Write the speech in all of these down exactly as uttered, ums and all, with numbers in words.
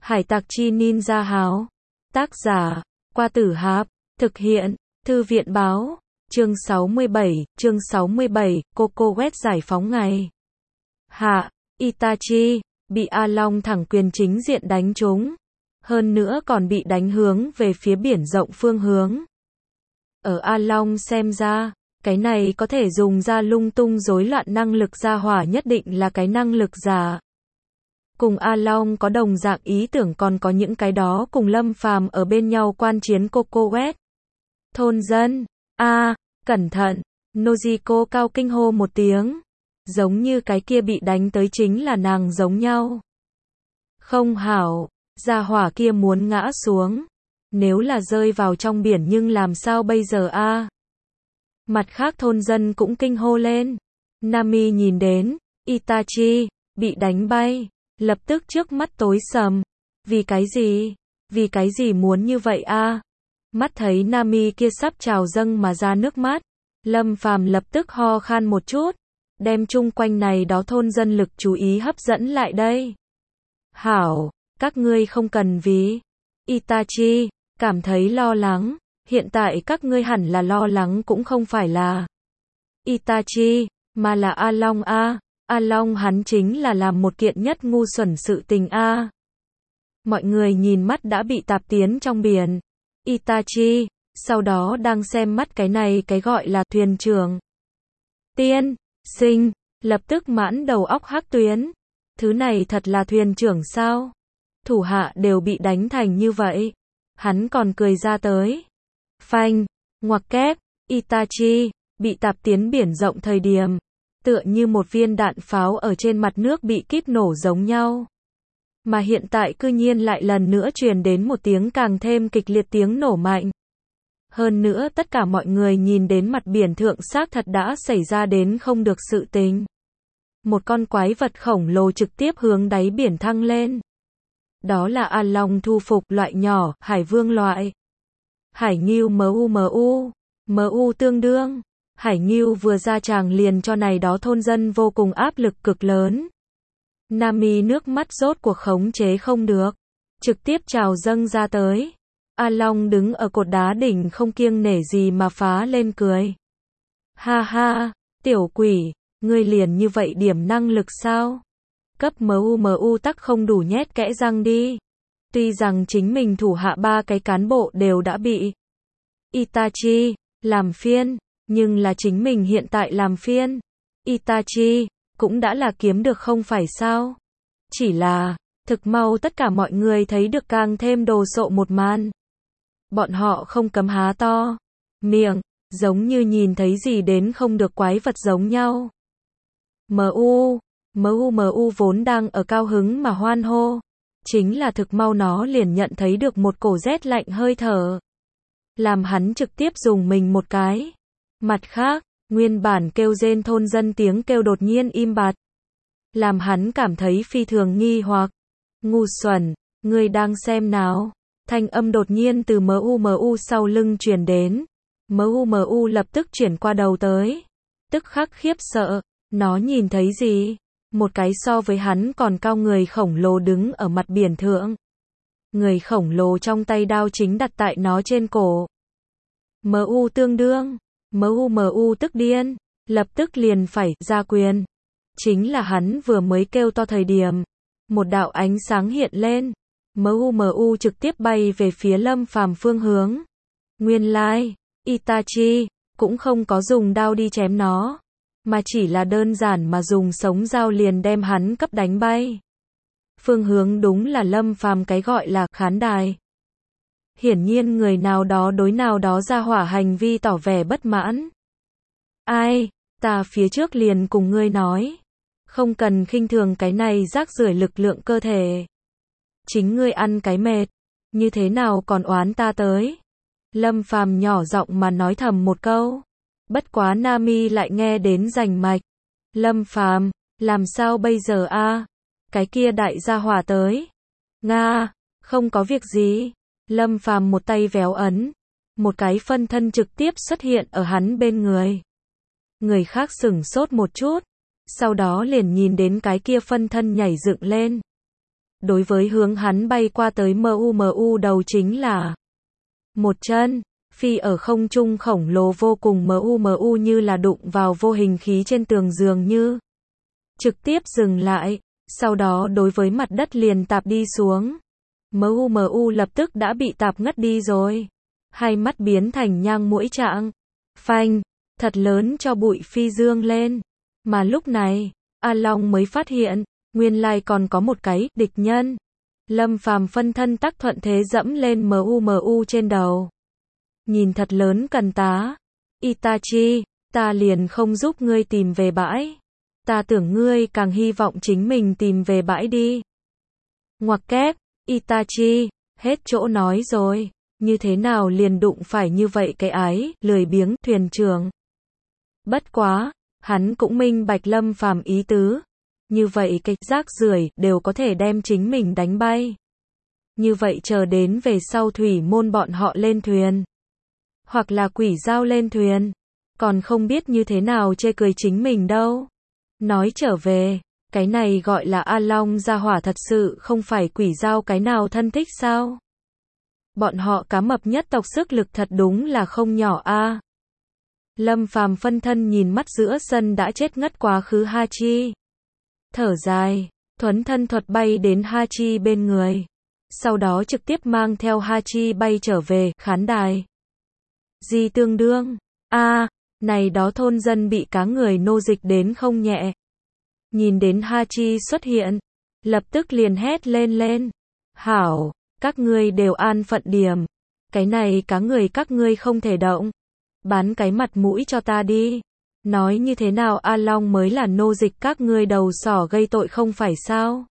Hải tặc chi ninja háo. Tác giả, Qua Tử Hạp. Thực hiện, Thư viện báo. Chương sáu mươi bảy, chương sáu mươi bảy, Coco Quét giải phóng ngày. Hạ, Itachi, bị A Long thẳng quyền chính diện đánh trúng. Hơn nữa còn bị đánh hướng về phía biển rộng phương hướng. Ở A Long xem ra, cái này có thể dùng ra lung tung rối loạn năng lực gia hỏa nhất định là cái năng lực giả. Cùng A Long có đồng dạng ý tưởng còn có những cái đó cùng Lâm Phàm ở bên nhau quan chiến Coco Quét. Thôn dân, a, cẩn thận, Nojiko cao kinh hô một tiếng. Giống như cái kia bị đánh tới chính là nàng giống nhau. Không hảo, gia hỏa kia muốn ngã xuống. Nếu là rơi vào trong biển nhưng làm sao bây giờ a? Mặt khác thôn dân cũng kinh hô lên. Nami nhìn đến, Itachi, bị đánh bay, lập tức trước mắt tối sầm. Vì cái gì? Vì cái gì muốn như vậy a? Mắt thấy Nami kia sắp trào dâng mà ra nước mắt. Lâm Phàm lập tức ho khan một chút. Đem chung quanh này đó thôn dân lực chú ý hấp dẫn lại đây. Hảo, các ngươi không cần vì Itachi cảm thấy lo lắng. Hiện tại các ngươi hẳn là lo lắng cũng không phải là Itachi, mà là A Long a. A Long hắn chính là làm một kiện nhất ngu xuẩn sự tình a. Mọi người nhìn mắt đã bị tạp tiến trong biển. Itachi, sau đó đang xem mắt cái này cái gọi là thuyền trưởng. Tiên, sinh, lập tức mãn đầu óc hắc tuyến. Thứ này thật là thuyền trưởng sao? Thủ hạ đều bị đánh thành như vậy. Hắn còn cười ra tới. Phanh, ngoặc kép, Itachi, bị tạp tiến biển rộng thời điểm. Tựa như một viên đạn pháo ở trên mặt nước bị kíp nổ giống nhau. Mà hiện tại cư nhiên lại lần nữa truyền đến một tiếng càng thêm kịch liệt tiếng nổ mạnh. Hơn nữa tất cả mọi người nhìn đến mặt biển thượng xác thật đã xảy ra đến không được sự tình. Một con quái vật khổng lồ trực tiếp hướng đáy biển thăng lên. Đó là A Long thu phục loại nhỏ, hải vương loại. Hải ngưu mu mu, mu tương đương. Hải ngưu vừa ra tràng liền cho này đó thôn dân vô cùng áp lực cực lớn. Nami nước mắt rốt cuộc khống chế không được. Trực tiếp trào dâng ra tới. A Long đứng ở cột đá đỉnh không kiêng nể gì mà phá lên cười. Ha ha, tiểu quỷ, ngươi liền như vậy điểm năng lực sao? Cấp mu mu tắc không đủ nhét kẽ răng đi. Tuy rằng chính mình thủ hạ ba cái cán bộ đều đã bị Itachi làm phiên, nhưng là chính mình hiện tại làm phiên. Itachi cũng đã là kiếm được không phải sao? Chỉ là, thực mau tất cả mọi người thấy được càng thêm đồ sộ một màn. Bọn họ không cấm há to miệng, giống như nhìn thấy gì đến không được quái vật giống nhau. Mu, mu mu vốn đang ở cao hứng mà hoan hô. Chính là thực mau nó liền nhận thấy được một cổ rét lạnh hơi thở. Làm hắn trực tiếp dùng mình một cái. Mặt khác, nguyên bản kêu rên thôn dân tiếng kêu đột nhiên im bặt. Làm hắn cảm thấy phi thường nghi hoặc. Ngu xuẩn, ngươi đang xem nào? Thanh âm đột nhiên từ mu mu sau lưng truyền đến. Mu mu lập tức chuyển qua đầu tới. Tức khắc khiếp sợ, nó nhìn thấy gì? Một cái so với hắn còn cao người khổng lồ đứng ở mặt biển thượng. Người khổng lồ trong tay đao chính đặt tại nó trên cổ. Mu tương đương, mu mu tức điên, lập tức liền phải ra quyền. Chính là hắn vừa mới kêu to thời điểm. Một đạo ánh sáng hiện lên. Mu mu trực tiếp bay về phía Lâm Phàm phương hướng. Nguyên lai, Itachi cũng không có dùng đao đi chém nó, mà chỉ là đơn giản mà dùng sống dao liền đem hắn cấp đánh bay. Phương hướng đúng là Lâm Phàm cái gọi là khán đài. Hiển nhiên người nào đó đối nào đó ra hỏa hành vi tỏ vẻ bất mãn. Ai, ta phía trước liền cùng ngươi nói, không cần khinh thường cái này rác rưởi lực lượng cơ thể. Chính ngươi ăn cái mệt, như thế nào còn oán ta tới? Lâm Phàm nhỏ giọng mà nói thầm một câu. Bất quá Nami lại nghe đến rành mạch. Lâm Phàm, làm sao bây giờ a? Cái kia đại gia hỏa tới. Nga, không có việc gì. Lâm Phàm một tay véo ấn, một cái phân thân trực tiếp xuất hiện ở hắn bên người. Người khác sửng sốt một chút, sau đó liền nhìn đến cái kia phân thân nhảy dựng lên. đối với hướng hắn bay qua tới mu mu đầu chính là một chân, phi ở không trung khổng lồ vô cùng mu mu như là đụng vào vô hình khí trên tường dường như. Trực tiếp dừng lại, sau đó đối với mặt đất liền tạp đi xuống. Mu mu lập tức đã bị tạp ngất đi rồi. Hai mắt biến thành nhang muỗi trạng. Phanh, thật lớn cho bụi phi dương lên. Mà lúc này, A Long mới phát hiện, nguyên lai còn có một cái địch nhân. Lâm Phàm phân thân tắc thuận thế dẫm lên mu mu trên đầu. Nhìn thật lớn cần tá. Itachi, ta liền không giúp ngươi tìm về bãi. Ta tưởng ngươi càng hy vọng chính mình tìm về bãi đi. Ngoặc kép, Itachi, hết chỗ nói rồi. Như thế nào liền đụng phải như vậy cái ái, lười biếng, thuyền trưởng. Bất quá, hắn cũng minh bạch Lâm Phàm ý tứ. Như vậy cái rác rưởi đều có thể đem chính mình đánh bay. Như vậy chờ đến về sau thủy môn bọn họ lên thuyền. Hoặc là quỷ dao lên thuyền. Còn không biết như thế nào chê cười chính mình đâu. Nói trở về, cái này gọi là A Long gia hỏa thật sự không phải quỷ dao cái nào thân thích sao? Bọn họ cá mập nhất tộc sức lực thật đúng là không nhỏ a. Lâm Phàm phân thân nhìn mắt giữa sân đã chết ngất quá khứ Hachi. Thở dài, thuấn thân thuật bay đến Hachi bên người. Sau đó trực tiếp mang theo Hachi bay trở về khán đài. Gì tương đương? A, à, này đó thôn dân bị cá người nô dịch đến không nhẹ. Nhìn đến Hachi xuất hiện, lập tức liền hét lên lên. Hảo, các ngươi đều an phận điểm. Cái này cá người các ngươi không thể động. Bán cái mặt mũi cho ta đi. Nói như thế nào A Long mới là nô dịch các ngươi đầu sỏ gây tội không phải sao?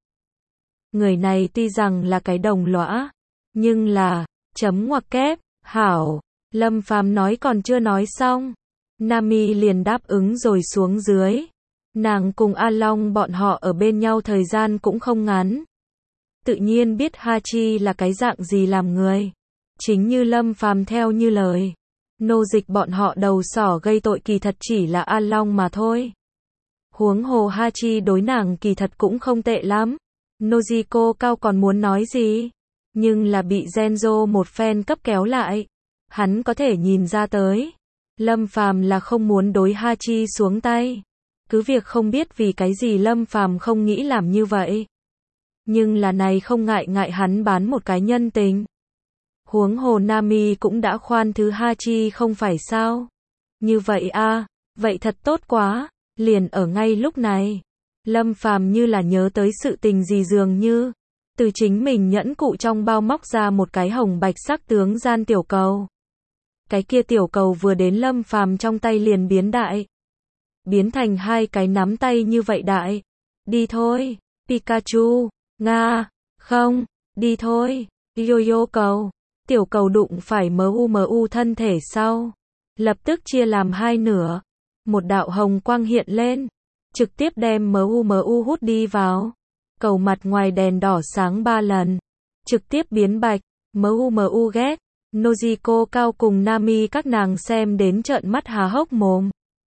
Người này tuy rằng là cái đồng lõa, nhưng là, chấm ngoặc kép, hảo, Lâm Phàm nói còn chưa nói xong. Nami liền đáp ứng rồi xuống dưới. Nàng cùng A Long bọn họ ở bên nhau thời gian cũng không ngắn. Tự nhiên biết Hachi là cái dạng gì làm người. Chính như Lâm Phàm theo như lời. Nô dịch bọn họ đầu sỏ gây tội kỳ thật chỉ là A Long mà thôi. Huống hồ Hachi đối nàng kỳ thật cũng không tệ lắm. Nojiko cao còn muốn nói gì? Nhưng là bị Genzo một phen cấp kéo lại. Hắn có thể nhìn ra tới. Lâm Phàm là không muốn đối Hachi xuống tay. Cứ việc không biết vì cái gì Lâm Phàm không nghĩ làm như vậy. Nhưng là này không ngại ngại hắn bán một cái nhân tình. Huống hồ Nami cũng đã khoan thứ Hachi không phải sao? Như vậy a, à, vậy thật tốt quá, liền ở ngay lúc này. Lâm Phàm như là nhớ tới sự tình gì dường như, từ chính mình nhẫn cụ trong bao móc ra một cái hồng bạch sắc tướng gian tiểu cầu. Cái kia tiểu cầu vừa đến Lâm Phàm trong tay liền biến đại. Biến thành hai cái nắm tay như vậy đại. Đi thôi, Pikachu, Nga, không, đi thôi, Yo-Yo cầu. Tiểu cầu đụng phải mu mu thân thể sau. Lập tức chia làm hai nửa. Một đạo hồng quang hiện lên. Trực tiếp đem mu mu hút đi vào. Cầu mặt ngoài đèn đỏ sáng ba lần. Trực tiếp biến bạch. Mu mu ghét. Nojiko cao cùng Nami các nàng xem đến trợn mắt há hốc mồm.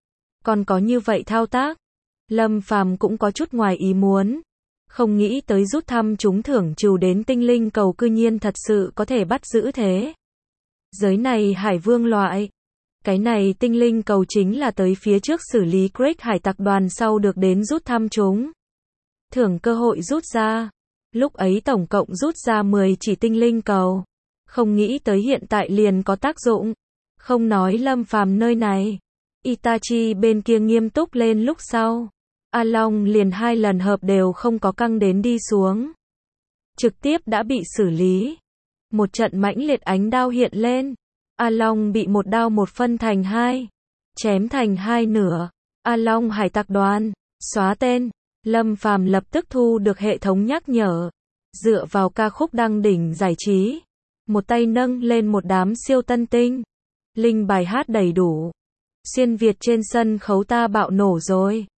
Còn có như vậy thao tác. Lâm Phàm cũng có chút ngoài ý muốn. Không nghĩ tới rút thăm trúng thưởng trừ đến tinh linh cầu cư nhiên thật sự có thể bắt giữ thế. Giới này hải vương loại. Cái này tinh linh cầu chính là tới phía trước xử lý Great hải tặc đoàn sau được đến rút thăm trúng. Thưởng cơ hội rút ra. Lúc ấy tổng cộng rút ra mười chỉ tinh linh cầu. Không nghĩ tới hiện tại liền có tác dụng. Không nói Lâm Phàm nơi này. Itachi bên kia nghiêm túc lên lúc sau. A Long liền hai lần hợp đều không có căng đến đi xuống. Trực tiếp đã bị xử lý. Một trận mãnh liệt ánh đao hiện lên. A Long bị một đao một phân thành hai. Chém thành hai nửa. A Long hải tặc đoàn. Xóa tên. Lâm Phàm lập tức thu được hệ thống nhắc nhở. Dựa vào ca khúc đăng đỉnh giải trí. Một tay nâng lên một đám siêu tân tinh. Linh bài hát đầy đủ. Xuyên Việt trên sân khấu ta bạo nổ rồi.